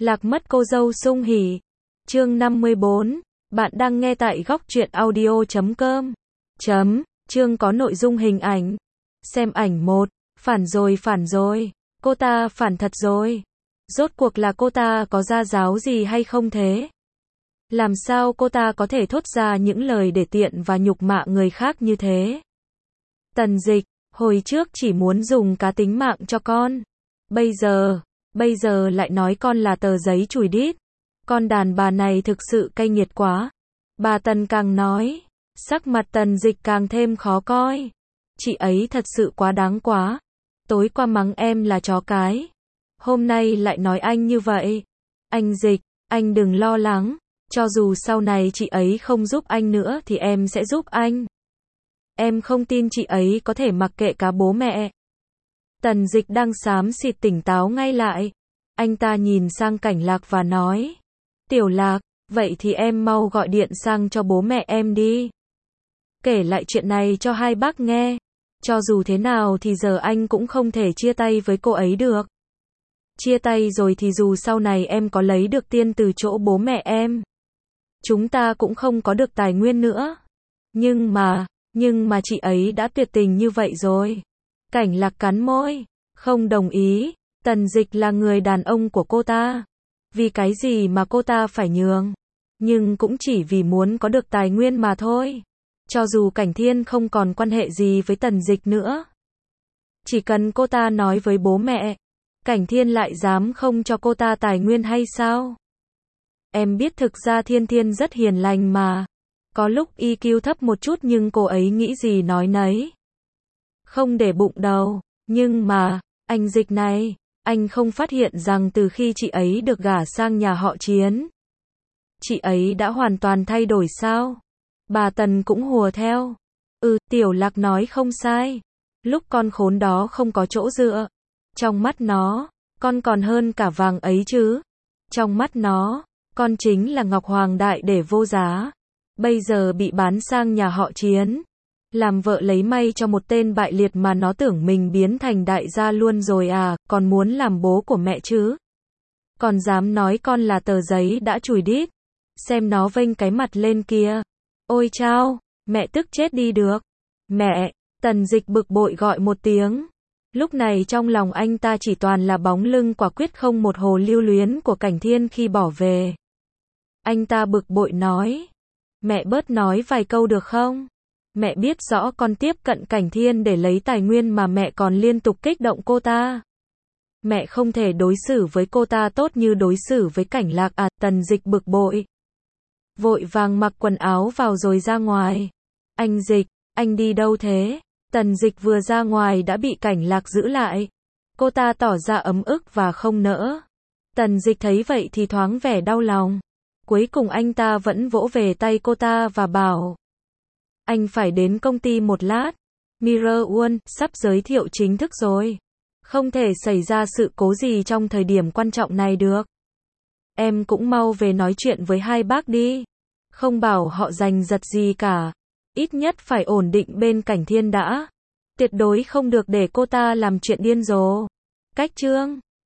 Lạc mất cô dâu sung hỉ. Chương 54. Bạn đang nghe tại góc truyện audio.com. Chương có nội dung hình ảnh. Xem ảnh 1. Phản rồi. Cô ta phản thật rồi. Rốt cuộc là cô ta có ra giáo gì hay không thế? Làm sao cô ta có thể thốt ra những lời để tiện và nhục mạ người khác như thế? Tần Dịch, hồi trước chỉ muốn dùng cá tính mạng cho con. Bây giờ lại nói con là tờ giấy chùi đít. Con đàn bà này thực sự cay nghiệt quá. Bà Tần càng nói, sắc mặt Tần Dịch càng thêm khó coi. Chị ấy thật sự quá đáng quá. Tối qua mắng em là chó cái. Hôm nay lại nói anh như vậy. Anh Dịch, anh đừng lo lắng. Cho dù sau này chị ấy không giúp anh nữa thì em sẽ giúp anh. Em không tin chị ấy có thể mặc kệ cả bố mẹ. Tần Dịch đang xám xịt tỉnh táo ngay lại. Anh ta nhìn sang Cảnh Lạc và nói. Tiểu Lạc, vậy thì em mau gọi điện sang cho bố mẹ em đi. Kể lại chuyện này cho hai bác nghe. Cho dù thế nào thì giờ anh cũng không thể chia tay với cô ấy được. Chia tay rồi thì dù sau này em có lấy được tiền từ chỗ bố mẹ em, chúng ta cũng không có được tài nguyên nữa. Nhưng mà chị ấy đã tuyệt tình như vậy rồi. Cảnh Lạc cắn môi, không đồng ý. Tần Dịch là người đàn ông của cô ta. Vì cái gì mà cô ta phải nhường? Nhưng cũng chỉ vì muốn có được tài nguyên mà thôi. Cho dù Cảnh Thiên không còn quan hệ gì với Tần Dịch nữa, chỉ cần cô ta nói với bố mẹ, Cảnh Thiên lại dám không cho cô ta tài nguyên hay sao? Em biết thực ra Thiên Thiên rất hiền lành mà. Có lúc EQ thấp một chút nhưng cô ấy nghĩ gì nói nấy. Không để bụng đâu. Nhưng mà, anh Dịch này, anh không phát hiện rằng từ khi chị ấy được gả sang nhà họ Chiến, chị ấy đã hoàn toàn thay đổi sao? Bà Tần cũng hùa theo. Tiểu Lạc nói không sai. Lúc con khốn đó không có chỗ dựa, trong mắt nó, con còn hơn cả vàng ấy chứ. Trong mắt nó, con chính là ngọc hoàng đại để vô giá. Bây giờ bị bán sang nhà họ Chiến, làm vợ lấy may cho một tên bại liệt mà nó tưởng mình biến thành đại gia luôn rồi à, còn muốn làm bố của mẹ chứ. Còn dám nói con là tờ giấy đã chùi đít. Xem nó vênh cái mặt lên kia. Ôi chao, mẹ tức chết đi được. Mẹ, Tần Dịch bực bội gọi một tiếng. Lúc này trong lòng anh ta chỉ toàn là bóng lưng quả quyết không một hồ lưu luyến của Cảnh Thiên khi bỏ về. Anh ta bực bội nói. Mẹ bớt nói vài câu được không? Mẹ biết rõ con tiếp cận Cảnh Thiên để lấy tài nguyên mà mẹ còn liên tục kích động cô ta. Mẹ không thể đối xử với cô ta tốt như đối xử với Cảnh Lạc à? Tần Dịch bực bội. Vội vàng mặc quần áo vào rồi ra ngoài. Anh Dịch, anh đi đâu thế? Tần Dịch vừa ra ngoài đã bị Cảnh Lạc giữ lại. Cô ta tỏ ra ấm ức và không nỡ. Tần Dịch thấy vậy thì thoáng vẻ đau lòng. Cuối cùng anh ta vẫn vỗ về tay cô ta và bảo. Anh phải đến công ty một lát. Mirror One sắp giới thiệu chính thức rồi. Không thể xảy ra sự cố gì trong thời điểm quan trọng này được. Em cũng mau về nói chuyện với hai bác đi. Không bảo họ giành giật gì cả. Ít nhất phải ổn định bên Cảnh Thiên đã. Tuyệt đối không được để cô ta làm chuyện điên rồ. Cách chương